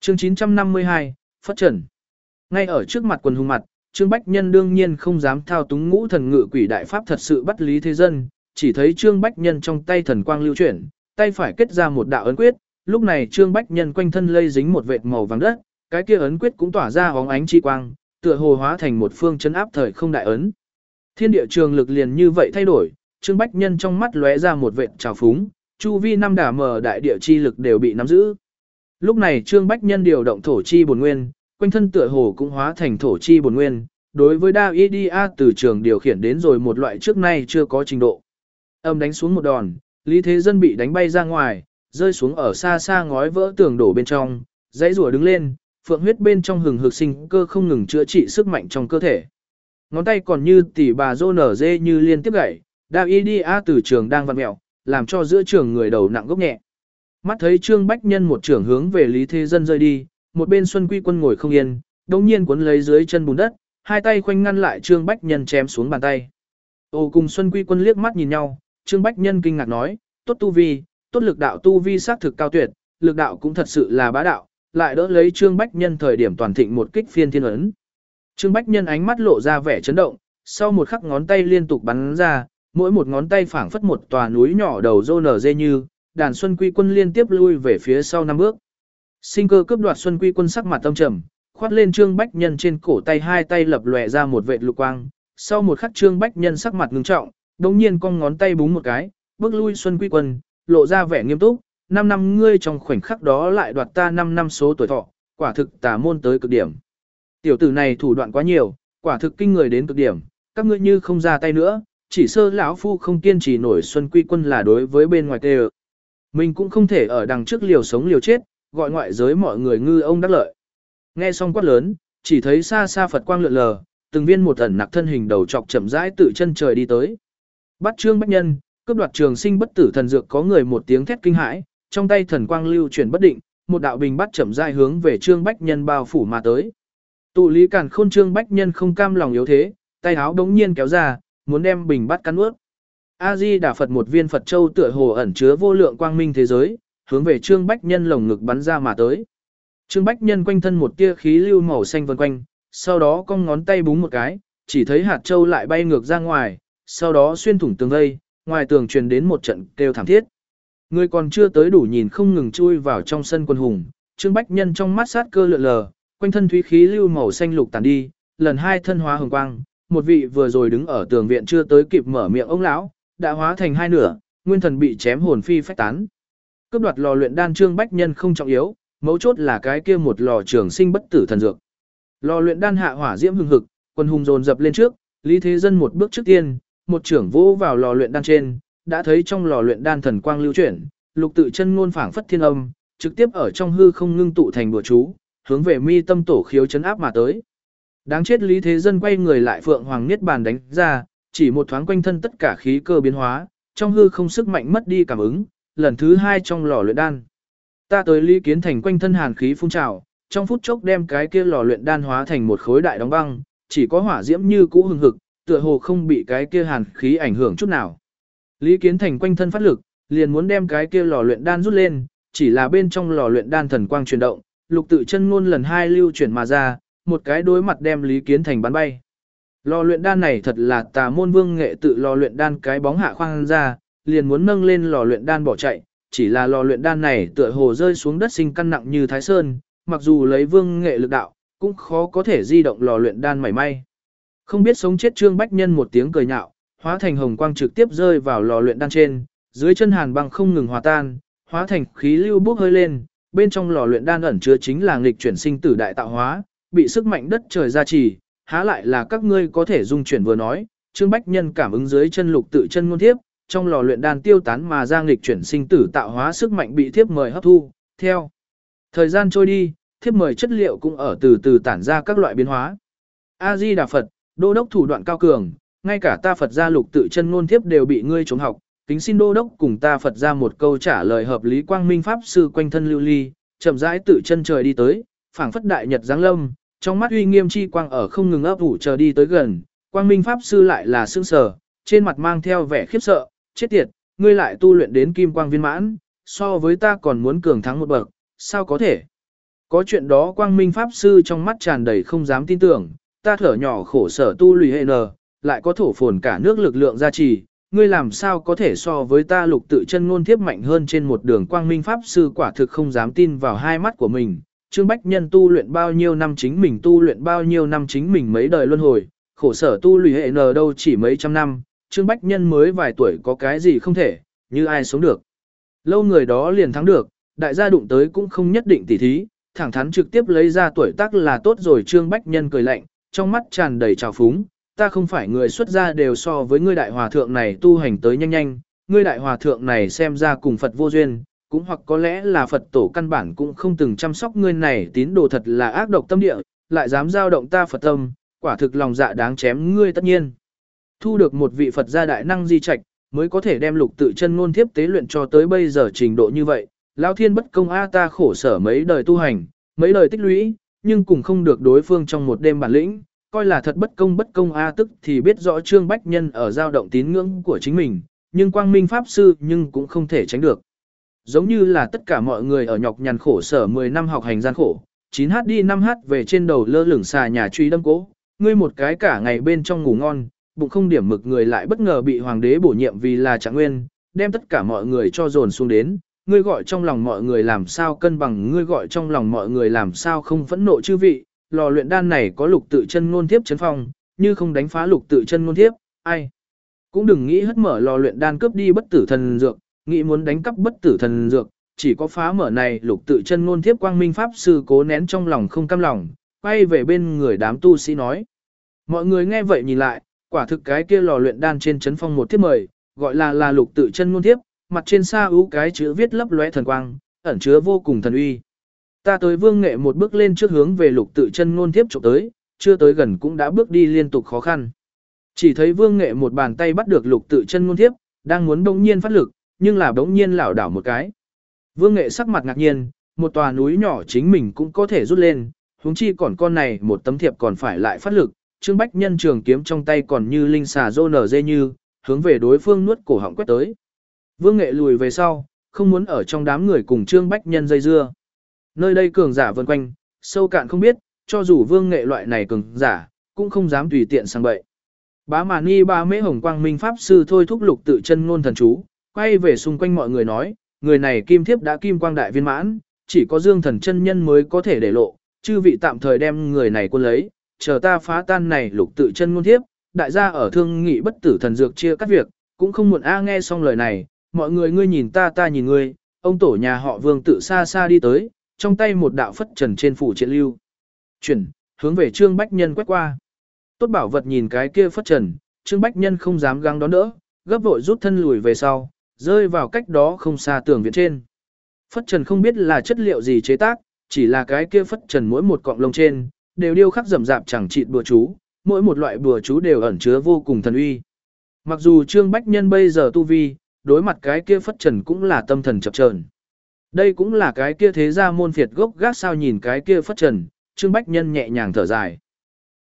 Chương 952, Phất Trần. Ngay ở trước mặt quần hùng mặt, Trương Bách Nhân đương nhiên không dám thao túng ngũ thần ngự quỷ đại pháp thật sự bắt Lý Thế Dân, chỉ thấy Trương Bách Nhân trong tay thần quang lưu chuyển, tay phải kết ra một đạo ấn quyết, lúc này Trương Bách Nhân quanh thân lây dính một vệt màu vàng đất, cái kia ấn quyết cũng tỏa ra óng ánh chi quang, tựa hồ hóa thành một phương chấn áp thời không đại ấn. Thiên địa trường lực liền như vậy thay đổi, Trương Bách Nhân trong mắt lóe ra một vệt trào phúng, chu vi năm đả mờ đại địa chi lực đều bị nắm giữ. Lúc này Trương Bách Nhân điều động thổ chi bổn nguyên, quanh thân tựa hồ cũng hóa thành thổ chi bổn nguyên, đối với Đao Idia từ trường điều khiển đến rồi một loại trước nay chưa có trình độ. Âm đánh xuống một đòn, Lý Thế Dân bị đánh bay ra ngoài, rơi xuống ở xa xa ngói vỡ tường đổ bên trong, dãy rùa đứng lên, phượng huyết bên trong hừng hực sinh cơ không ngừng chữa trị sức mạnh trong cơ thể. Ngón tay còn như tỉ bà rô nở dê như liên tiếp gãy, Đao Idia từ trường đang vặn mẹo, làm cho giữa trường người đầu nặng gốc nhẹ. Mắt thấy Trương Bách Nhân một trưởng hướng về Lý Thế Dân rơi đi, một bên Xuân Quy Quân ngồi không yên, đột nhiên cuốn lấy dưới chân bùn đất, hai tay khoanh ngăn lại Trương Bách Nhân chém xuống bàn tay. Ô cùng Xuân Quy Quân liếc mắt nhìn nhau, Trương Bách Nhân kinh ngạc nói, tốt tu vi, tốt lực đạo tu vi xác thực cao tuyệt, lực đạo cũng thật sự là bá đạo, lại đỡ lấy Trương Bách Nhân thời điểm toàn thịnh một kích phiên thiên ấn. Trương Bách Nhân ánh mắt lộ ra vẻ chấn động, sau một khắc ngón tay liên tục bắn ra, mỗi một ngón tay phảng phất một tòa núi nhỏ đầu rô nở dê như, đàn Xuân Quy Quân liên tiếp lui về phía sau 5 bước. Sinh cơ cướp đoạt Xuân Quy Quân sắc mặt tâm trầm, khoát lên Trương Bách Nhân trên cổ tay hai tay lập lòe ra một vệt lục quang, sau một khắc Trương Bách Nhân sắc mặt ngưng trọng, đột nhiên cong ngón tay búng một cái, bước lui Xuân Quy Quân, lộ ra vẻ nghiêm túc, 5 năm ngươi trong khoảnh khắc đó lại đoạt ta 5 năm số tuổi thọ, quả thực tà môn tới cực điểm. Tiểu tử này thủ đoạn quá nhiều, quả thực kinh người đến cực điểm, các ngươi như không ra tay nữa, chỉ sơ lão phu không kiên trì nổi. Xuân Quy Quân là đối với bên ngoài tê. Mình cũng không thể ở đằng trước liều sống liều chết, gọi ngoại giới mọi người ngư ông đắc lợi. Nghe xong quát lớn, chỉ thấy xa xa Phật quang lượn lờ, từng viên một ẩn nặc thân hình đầu trọc chậm rãi tự chân trời đi tới. Bắt Trương Bách Nhân, cướp đoạt trường sinh bất tử thần dược, có người một tiếng thét kinh hãi, trong tay thần quang lưu chuyển bất định, một đạo bình bắt chậm rãi hướng về Trương Bách Nhân bao phủ mà tới. Tụ lý càn khôn Trương Bách Nhân không cam lòng yếu thế, tay áo đống nhiên kéo ra, muốn đem bình bắt cắn nuốt. A Di Đà Phật, một viên Phật châu tựa hồ ẩn chứa vô lượng quang minh thế giới, hướng về Trương Bách Nhân lồng ngực bắn ra mà tới. Trương Bách Nhân quanh thân một tia khí lưu màu xanh vần quanh, sau đó cong ngón tay búng một cái, chỉ thấy hạt châu lại bay ngược ra ngoài, sau đó xuyên thủng tường vây, ngoài tường truyền đến một trận kêu thảm thiết. Người còn chưa tới đủ nhìn không ngừng chui vào trong sân quân hùng, Trương Bách Nhân trong mắt sát cơ lượn lờ, quanh thân thúy khí lưu màu xanh lục tàn đi, lần hai thân hóa hồng quang, một vị vừa rồi đứng ở tường viện chưa tới kịp mở miệng ông lão, đã hóa thành hai nửa, nguyên thần bị chém hồn phi phách tán. Cướp đoạt lò luyện đan Trương Bách Nhân không trọng yếu, mấu chốt là cái kia một lò trường sinh bất tử thần dược. Lò luyện đan hạ hỏa diễm hừng hực, quân hùng dồn dập lên trước, Lý Thế Dân một bước trước tiên, một trưởng vỗ vào lò luyện đan trên, đã thấy trong lò luyện đan thần quang lưu chuyển, lục tự chân ngôn phảng phất thiên âm, trực tiếp ở trong hư không ngưng tụ thành bùa chú, hướng về mi tâm tổ khiếu chấn áp mà tới. Đáng chết, Lý Thế Dân quay người lại Phượng Hoàng Niết Bàn đánh ra, chỉ một thoáng quanh thân tất cả khí cơ biến hóa, trong hư không sức mạnh mất đi cảm ứng, lần thứ hai trong lò luyện đan. Ta tới Lý Kiến Thành quanh thân hàn khí phun trào, trong phút chốc đem cái kia lò luyện đan hóa thành một khối đại đóng băng, chỉ có hỏa diễm như cũ hừng hực, tựa hồ không bị cái kia hàn khí ảnh hưởng chút nào. Lý Kiến Thành quanh thân phát lực, liền muốn đem cái kia lò luyện đan rút lên, chỉ là bên trong lò luyện đan thần quang chuyển động, lục tự chân ngôn lần hai lưu chuyển mà ra, một cái đối mặt đem Lý Kiến Thành bắn bay. Lò luyện đan này thật là tà môn vương nghệ tự lò luyện đan cái bóng hạ khoang ra, liền muốn nâng lên lò luyện đan bỏ chạy, chỉ là lò luyện đan này tựa hồ rơi xuống đất sinh căn nặng như Thái Sơn, mặc dù lấy vương nghệ lực đạo, cũng khó có thể di động lò luyện đan mảy may. Không biết sống chết Trương Bách Nhân một tiếng cười nhạo, hóa thành hồng quang trực tiếp rơi vào lò luyện đan trên, dưới chân hàn băng không ngừng hòa tan, hóa thành khí lưu bốc hơi lên, bên trong lò luyện đan ẩn chứa chính là nghịch chuyển sinh tử đại tạo hóa, bị sức mạnh đất trời gia trì, há lại là các ngươi có thể dung chuyển vừa nói. Trương Bách Nhân cảm ứng dưới chân lục tự chân ngôn thiếp, trong lò luyện đan tiêu tán mà ra nghịch chuyển sinh tử tạo hóa sức mạnh bị thiếp mời hấp thu, theo thời gian trôi đi, thiếp mời chất liệu cũng ở từ từ tản ra các loại biến hóa. A Di Đà Phật, đô đốc thủ đoạn cao cường, ngay cả ta Phật gia lục tự chân ngôn thiếp đều bị ngươi chống học, kính xin đô đốc cùng ta Phật gia một câu trả lời hợp lý. Quang Minh pháp sư quanh thân lưu ly, chậm rãi tự chân trời đi tới, phảng phất đại nhật giáng lâm, trong mắt uy nghiêm chi quang ở không ngừng ấp ủ chờ đi tới gần. Quang Minh pháp sư lại là sững sờ, trên mặt mang theo vẻ khiếp sợ, chết tiệt, ngươi lại tu luyện đến kim quang viên mãn, so với ta còn muốn cường thắng một bậc, sao có thể? Có chuyện đó Quang Minh Pháp Sư trong mắt tràn đầy không dám tin tưởng, ta thở nhỏ khổ sở tu lùi hệ nờ, lại có thổ phồn cả nước lực lượng gia trì, ngươi làm sao có thể so với ta Lục Tự Chân Ngôn Thiếp mạnh hơn trên một đường. Quang Minh Pháp Sư quả thực không dám tin vào hai mắt của mình. Trương Bách Nhân tu luyện bao nhiêu năm chính mình tu luyện bao nhiêu năm chính mình mấy đời luân hồi, khổ sở tu lùi hệ nờ đâu chỉ mấy trăm năm, Trương Bách Nhân mới vài tuổi có cái gì không thể, như ai sống được. Lâu người đó liền thắng được, đại gia đụng tới cũng không nhất định tỉ thí, thẳng thắn trực tiếp lấy ra tuổi tác là tốt rồi. Trương Bách Nhân cười lạnh, trong mắt tràn đầy trào phúng, ta không phải người xuất gia đều so với ngươi đại hòa thượng này tu hành tới nhanh nhanh, ngươi đại hòa thượng này xem ra cùng Phật vô duyên, cũng hoặc có lẽ là Phật tổ căn bản cũng không từng chăm sóc ngươi này tín đồ thật là ác độc tâm địa, lại dám dao động ta Phật tâm, quả thực lòng dạ đáng chém ngươi. Tất nhiên thu được một vị Phật gia đại năng di trạch, mới có thể đem Lục Tự Chân Ngôn Thiếp tế luyện cho tới bây giờ trình độ như vậy. Lão thiên bất công a, ta khổ sở mấy đời tu hành, mấy đời tích lũy, nhưng cùng không được đối phương trong một đêm bản lĩnh, coi là thật bất công a. Tức thì biết rõ Trương Bách Nhân ở dao động tín ngưỡng của chính mình, nhưng Quang Minh Pháp Sư nhưng cũng không thể tránh được. Giống như là tất cả mọi người ở nhọc nhằn khổ sở 10 năm học hành gian khổ, 9h đi 5h về trên đầu lơ lửng xà nhà truy đâm cố, ngươi một cái cả ngày bên trong ngủ ngon, bụng không điểm mực người lại bất ngờ bị hoàng đế bổ nhiệm vì là trạng nguyên, đem tất cả mọi người cho dồn xuống đến, ngươi gọi trong lòng mọi người làm sao cân bằng, ngươi gọi trong lòng mọi người làm sao không phẫn nộ chư vị. Lò luyện đan này có Lục Tự Chân Ngôn Thiếp trấn phong, như không đánh phá Lục Tự Chân Ngôn Thiếp, ai cũng đừng nghĩ hất mở lò luyện đan cướp đi bất tử thần dược, nghĩ muốn đánh cắp bất tử thần dược, chỉ có phá mở này Lục Tự Chân Ngôn Thiếp. Quang Minh Pháp Sư cố nén trong lòng không cam lòng, quay về bên người đám tu sĩ nói. Mọi người nghe vậy nhìn lại, quả thực cái kia lò luyện đan trên trấn phong một thiếp mời, gọi là Lục Tự Chân Ngôn Thiếp, mặt trên sa ưu cái chữ viết lấp lóe thần quang, ẩn chứa vô cùng thần uy. Ta tới Vương Nghệ một bước lên trước hướng về Lục Tự Chân Ngôn Thiếp chụp tới, chưa tới gần cũng đã bước đi liên tục khó khăn. Chỉ thấy Vương Nghệ một bàn tay bắt được Lục Tự Chân Ngôn Thiếp, đang muốn bỗng nhiên phát lực, nhưng là bỗng nhiên lảo đảo một cái. Vương Nghệ sắc mặt ngạc nhiên, một tòa núi nhỏ chính mình cũng có thể rút lên, huống chi còn con này một tấm thiệp còn phải lại phát lực. Trương Bách Nhân trường kiếm trong tay còn như linh xà rô nở dê như, hướng về đối phương nuốt cổ họng quét tới. Vương Nghệ lùi về sau, không muốn ở trong đám người cùng Trương Bách Nhân dây dưa. Nơi đây cường giả vần quanh, sâu cạn không biết, cho dù Vương Nghệ loại này cường giả, cũng không dám tùy tiện sang bậy. Bá Mà Ni Ba Mễ Hồng Quang Minh Pháp Sư thôi thúc Lục Tự Chân Ngôn thần chú, quay về xung quanh mọi người nói, người này kim thiếp đã kim quang đại viên mãn, chỉ có Dương Thần chân nhân mới có thể để lộ, chư vị tạm thời đem người này quân lấy, chờ ta phá tan này Lục Tự Chân Ngôn Thiếp, đại gia ở thương nghị bất tử thần dược chia cắt việc, cũng không muộn a. Nghe xong lời này, mọi người ngươi nhìn ta nhìn ngươi, ông tổ nhà họ Vương tự xa xa đi tới, trong tay một đạo phất trần trên phủ triện lưu. Chuyển, hướng về Trương Bách Nhân quét qua. Tốt bảo vật nhìn cái kia phất trần, Trương Bách Nhân không dám gắng đón đỡ, gấp vội rút thân lùi về sau, rơi vào cách đó không xa tường viện trên. Phất trần không biết là chất liệu gì chế tác, chỉ là cái kia phất trần mỗi một cọng lông trên, đều điêu khắc rậm rạp chẳng chịt bùa chú, mỗi một loại bùa chú đều ẩn chứa vô cùng thần uy. Mặc dù Trương Bách Nhân bây giờ tu vi, đối mặt cái kia phất trần cũng là tâm thần chập chờn. Đây cũng là cái kia thế gia môn phiệt gốc gác sao nhìn cái kia phất trần, Trương Bách Nhân nhẹ nhàng thở dài.